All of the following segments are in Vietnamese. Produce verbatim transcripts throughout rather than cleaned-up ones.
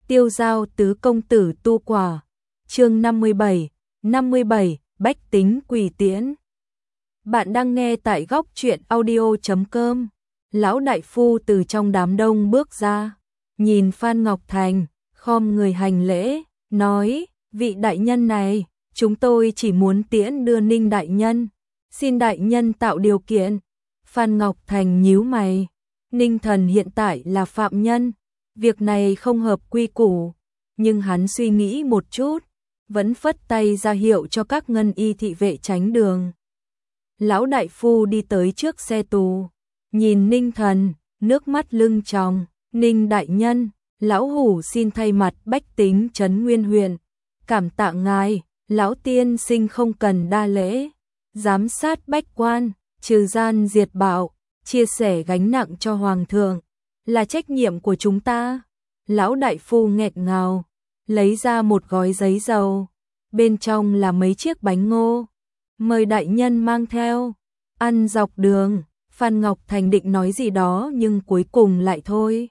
Tiêu giao tứ công tử tu quả. Chương năm mươi bảy, năm mươi bảy, bách tính quỳ tiễn. Bạn đang nghe tại góc truyện audio chấm com. Lão đại phu từ trong đám đông bước ra, nhìn Phan Ngọc Thành, khom người hành lễ, nói: "Vị đại nhân này, chúng tôi chỉ muốn tiễn đưa Ninh đại nhân, xin đại nhân tạo điều kiện." Phan Ngọc Thành nhíu mày, Ninh Thần hiện tại là phạm nhân, việc này không hợp quy củ, nhưng hắn suy nghĩ một chút, vẫn phất tay ra hiệu cho các ngân y thị vệ tránh đường. Lão đại phu đi tới trước xe tù, nhìn Ninh Thần, nước mắt lưng tròng, "Ninh đại nhân, lão hủ xin thay mặt bách tính trấn Nguyên huyện, cảm tạ ngài, lão tiên sinh không cần đa lễ, giám sát bách quan, trừ gian diệt bạo, chia sẻ gánh nặng cho hoàng thượng, là trách nhiệm của chúng ta." Lão đại phu nghẹn ngào, lấy ra một gói giấy dầu, bên trong là mấy chiếc bánh ngô, "Mời đại nhân mang theo, ăn dọc đường." Phan Ngọc Thành định nói gì đó nhưng cuối cùng lại thôi.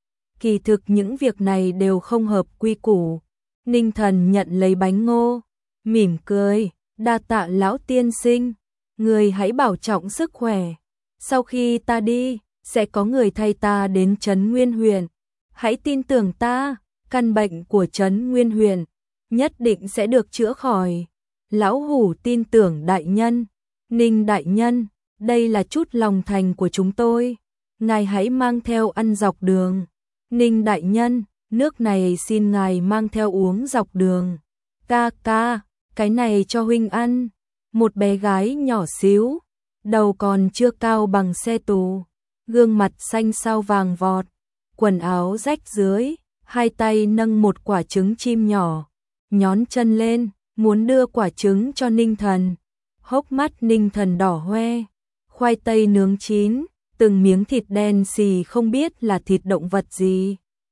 Kỳ thực những việc này đều không hợp quy củ. Ninh Thần nhận lấy bánh ngô, mỉm cười, "Đa tạ lão tiên sinh, người hãy bảo trọng sức khỏe. Sau khi ta đi, sẽ có người thay ta đến trấn Nguyên huyện. Hãy tin tưởng ta, căn bệnh của trấn Nguyên huyện nhất định sẽ được chữa khỏi. Lão hủ tin tưởng đại nhân. Ninh đại nhân, đây là chút lòng thành của chúng tôi, ngài hãy mang theo ăn dọc đường. Ninh đại nhân, nước này xin ngài mang theo uống dọc đường." "Ca ca, cái này cho huynh ăn." Một bé gái nhỏ xíu, đầu còn chưa cao bằng xe tù, gương mặt xanh xao vàng vọt, quần áo rách rưới, hai tay nâng một quả trứng chim nhỏ, nhón chân lên, muốn đưa quả trứng cho Ninh Thần. Hốc mắt Ninh Thần đỏ hoe, khoai tây nướng chín, từng miếng thịt đen xì không biết là thịt động vật gì.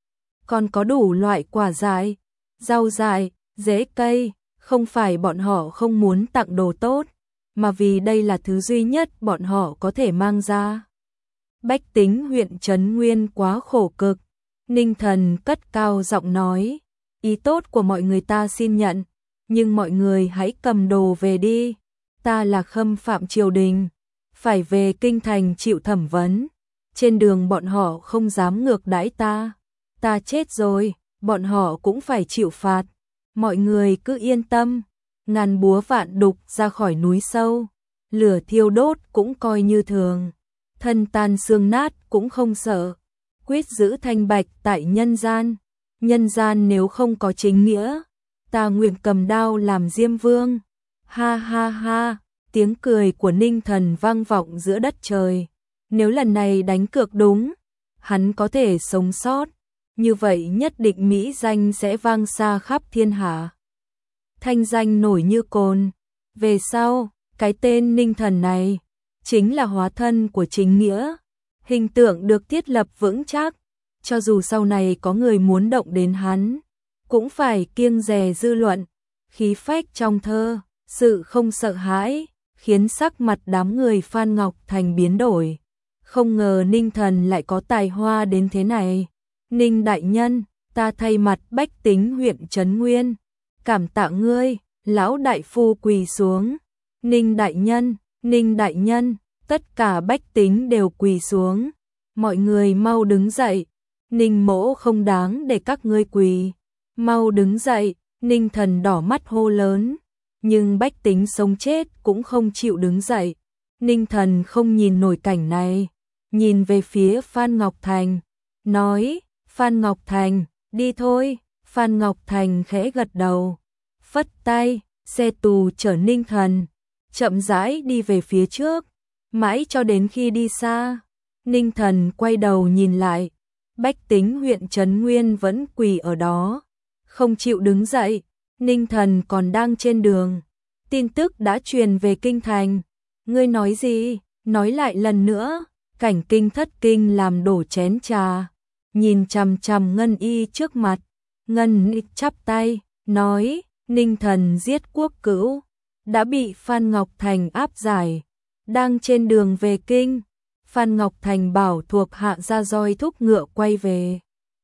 Còn có đủ loại quả dại, rau dại, rễ cây, không phải bọn họ không muốn tặng đồ tốt, mà vì đây là thứ duy nhất bọn họ có thể mang ra. Bách tính huyện Trấn Nguyên quá khổ cực. Ninh Thần cất cao giọng nói: "Ý tốt của mọi người ta xin nhận, nhưng mọi người hãy cầm đồ về đi. Ta là khâm phạm triều đình, phải về kinh thành chịu thẩm vấn. Trên đường bọn họ không dám ngược đãi ta. Ta chết rồi, bọn họ cũng phải chịu phạt. Mọi người cứ yên tâm, ngàn búa vạn đục ra khỏi núi sâu, lửa thiêu đốt cũng coi như thường, thân tan xương nát cũng không sợ. Quyết giữ thanh bạch tại nhân gian. Nhân gian nếu không có chính nghĩa, ta nguyện cầm đao làm diêm vương." Ha ha ha, tiếng cười của Ninh Thần vang vọng giữa đất trời. Nếu lần này đánh cược đúng, hắn có thể sống sót, như vậy nhất định mỹ danh sẽ vang xa khắp thiên hạ. Thanh danh nổi như cồn. Về sau, cái tên Ninh Thần này chính là hóa thân của chính nghĩa, hình tượng được thiết lập vững chắc, cho dù sau này có người muốn động đến hắn, cũng phải kiêng dè dư luận. Khí phách trong thơ, sự không sợ hãi, khiến sắc mặt đám người Phan Ngọc Thành biến đổi. Không ngờ Ninh Thần lại có tài hoa đến thế này. "Ninh đại nhân, ta thay mặt bách tính huyện Trấn Nguyên, cảm tạ ngươi." Lão đại phu quỳ xuống. "Ninh đại nhân, Ninh đại nhân." Tất cả bách tính đều quỳ xuống. "Mọi người mau đứng dậy, Ninh mỗ không đáng để các ngươi quỳ. Mau đứng dậy." Ninh Thần đỏ mắt hô lớn, nhưng bách tính sống chết cũng không chịu đứng dậy. Ninh Thần không nhìn nổi cảnh này, nhìn về phía Phan Ngọc Thành, nói: "Phan Ngọc Thành, đi thôi." Phan Ngọc Thành khẽ gật đầu, phất tay, xe tù chở Ninh Thần chậm rãi đi về phía trước, mãi cho đến khi đi xa. Ninh Thần quay đầu nhìn lại, bách tính huyện Trấn Nguyên vẫn quỳ ở đó, không chịu đứng dậy. Ninh Thần còn đang trên đường, tin tức đã truyền về kinh thành. "Ngươi nói gì? Nói lại lần nữa." Cảnh Kinh thất kinh làm đổ chén trà, nhìn chằm chằm Ngân y trước mặt. Ngân y chắp tay, nói: "Ninh Thần giết quốc cữu, đã bị Phan Ngọc Thành áp giải, đang trên đường về kinh." Phan Ngọc Thành bảo thuộc hạ ra roi thúc ngựa quay về.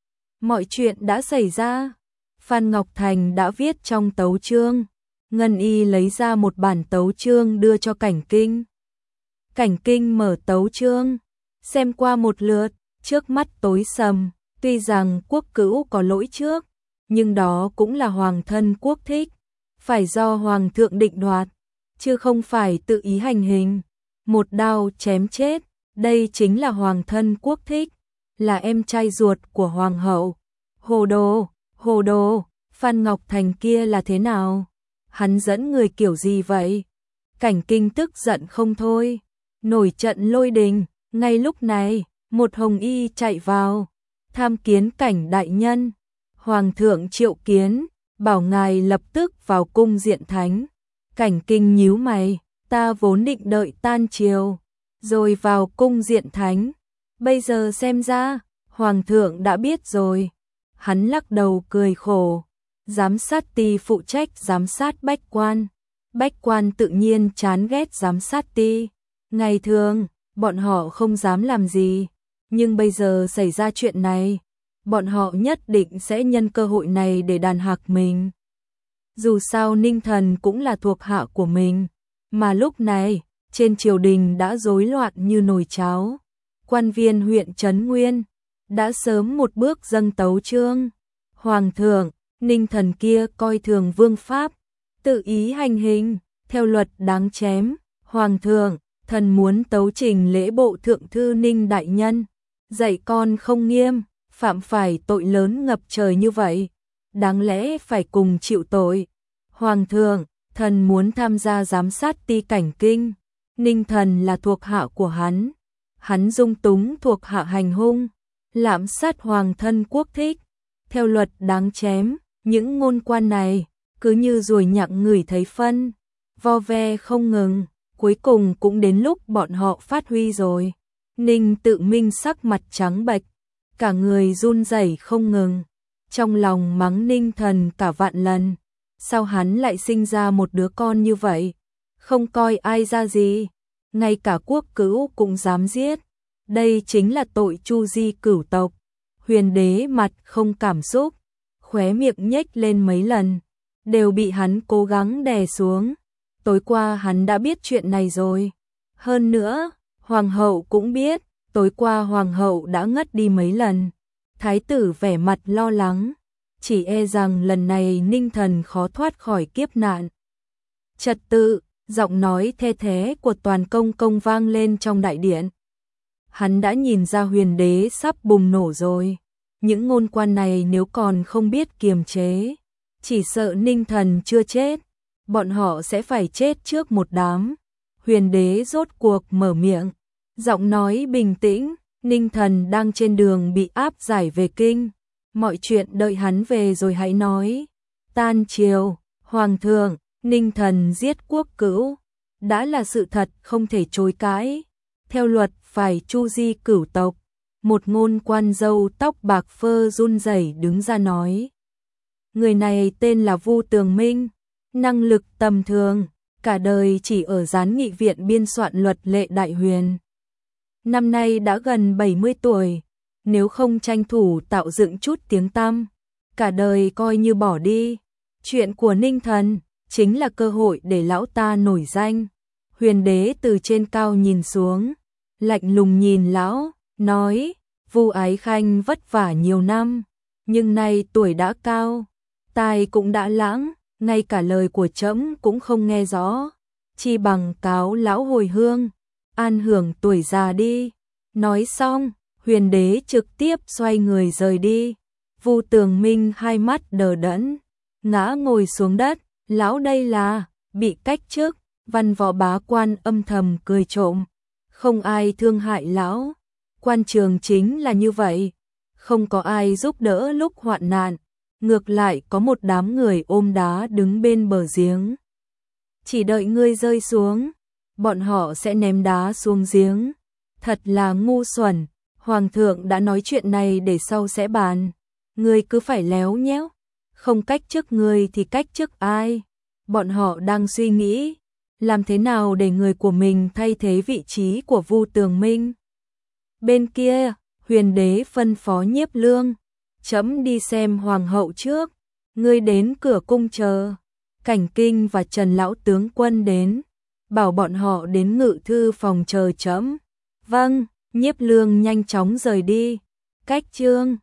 Mọi chuyện đã xảy ra. Phan Ngọc Thành đã viết trong tấu chương. Ngân Y lấy ra một bản tấu chương đưa cho Cảnh Kinh. Cảnh Kinh mở tấu chương, xem qua một lượt, trước mắt tối sầm. Tuy rằng quốc cữu có lỗi trước, nhưng đó cũng là hoàng thân quốc thích, phải do hoàng thượng định đoạt, chứ không phải tự ý hành hình, một đao chém chết. Đây chính là hoàng thân quốc thích, là em trai ruột của hoàng hậu. Hồ đồ, hồ đồ, Phan Ngọc Thành kia là thế nào? Hắn dẫn người kiểu gì vậy? Cảnh Kinh tức giận không thôi, nổi trận lôi đình. Ngay lúc này, một hồng y chạy vào, tham kiến Cảnh đại nhân. Hoàng thượng triệu kiến, bảo ngài lập tức vào cung diện thánh. Cảnh Kinh nhíu mày, ta vốn định đợi tan triều, rồi vào cung diện thánh. Bây giờ xem ra, hoàng thượng đã biết rồi. Hắn lắc đầu cười khổ. Giám sát ty phụ trách giám sát bách quan. Bách quan tự nhiên chán ghét giám sát ty. Ngày thường, bọn họ không dám làm gì. Nhưng bây giờ xảy ra chuyện này, bọn họ nhất định sẽ nhân cơ hội này để đàn hạc mình. Dù sao Ninh Thần cũng là thuộc hạ của mình. Mà lúc này, trên triều đình đã rối loạn như nồi cháo. Quan viên huyện Trấn Nguyên đã sớm một bước dâng tấu chương. Hoàng thượng, Ninh Thần kia coi thường vương pháp, tự ý hành hình, theo luật đáng chém. Hoàng thượng, thần muốn tấu trình lễ bộ thượng thư Ninh đại nhân, dạy con không nghiêm, phạm phải tội lớn ngập trời như vậy, đáng lẽ phải cùng chịu tội. Hoàng thượng, thần muốn tham gia giám sát ty Cảnh Kinh. Ninh Thần là thuộc hạ của hắn, hắn dung túng thuộc hạ hành hung, lạm sát hoàng thân quốc thích, theo luật đáng chém. Những ngôn quan này cứ như ruồi nhặng ngửi thấy phân, vo ve không ngừng, cuối cùng cũng đến lúc bọn họ phát huy rồi. Ninh Tự Minh sắc mặt trắng bệch, cả người run rẩy không ngừng, trong lòng mắng Ninh Thần cả vạn lần. Sao hắn lại sinh ra một đứa con như vậy, không coi ai ra gì, ngay cả quốc cữu cũng dám giết. Đây chính là tội chu di cửu tộc. Huyền đế mặt không cảm xúc, khóe miệng nhếch lên mấy lần, đều bị hắn cố gắng đè xuống. Tối qua hắn đã biết chuyện này rồi. Hơn nữa, hoàng hậu cũng biết, tối qua hoàng hậu đã ngất đi mấy lần. Thái tử vẻ mặt lo lắng, chỉ e rằng lần này Ninh Thần khó thoát khỏi kiếp nạn. Trật tự, giọng nói the thế của Toàn Công Công vang lên trong đại điện. Hắn đã nhìn ra huyền đế sắp bùng nổ rồi. Những ngôn quan này nếu còn không biết kiềm chế, chỉ sợ Ninh Thần chưa chết, bọn họ sẽ phải chết trước một đám. Huyền đế rốt cuộc mở miệng, giọng nói bình tĩnh. Ninh Thần đang trên đường bị áp giải về kinh, mọi chuyện đợi hắn về rồi hãy nói. Tan triều, hoàng thượng, Ninh Thần giết quốc cữu, đã là sự thật không thể chối cãi. Theo luật phải chu di cửu tộc. Một ngôn quan râu tóc bạc phơ run rẩy đứng ra nói. Người này tên là Vu Tường Minh, năng lực tầm thường, cả đời chỉ ở gián nghị viện biên soạn luật lệ Đại Huyền. Năm nay đã gần bảy mươi tuổi, nếu không tranh thủ tạo dựng chút tiếng tăm, cả đời coi như bỏ đi. Chuyện của Ninh Thần chính là cơ hội để lão ta nổi danh. Huyền đế từ trên cao nhìn xuống, lạnh lùng nhìn lão, nói, Vu Ái Khanh vất vả nhiều năm, nhưng nay tuổi đã cao, tai cũng đã lãng, ngay cả lời của trẫm cũng không nghe rõ, chi bằng cáo lão hồi hương, an hưởng tuổi già đi. Nói xong, huyền đế trực tiếp xoay người rời đi. Vu Tường Minh hai mắt đờ đẫn, ngã ngồi xuống đất. Lão đây là bị cách chức. Văn võ bá quan âm thầm cười trộm, không ai thương hại lão. Quan trường chính là như vậy, không có ai giúp đỡ lúc hoạn nạn, ngược lại có một đám người ôm đá đứng bên bờ giếng. Chỉ đợi ngươi rơi xuống, bọn họ sẽ ném đá xuống giếng. Thật là ngu xuẩn, hoàng thượng đã nói chuyện này để sau sẽ bàn. Ngươi cứ phải léo nhéo, không cách chức ngươi thì cách chức ai? Bọn họ đang suy nghĩ, làm thế nào để người của mình thay thế vị trí của Vu Tường Minh. Bên kia, huyền đế phân phó Nhiếp Lương, Trẫm đi xem hoàng hậu trước, ngươi đến cửa cung chờ. Cảnh Kinh và Trần lão tướng quân đến, bảo bọn họ đến ngự thư phòng chờ trẫm. Vâng, Nhiếp Lương nhanh chóng rời đi. Cách chương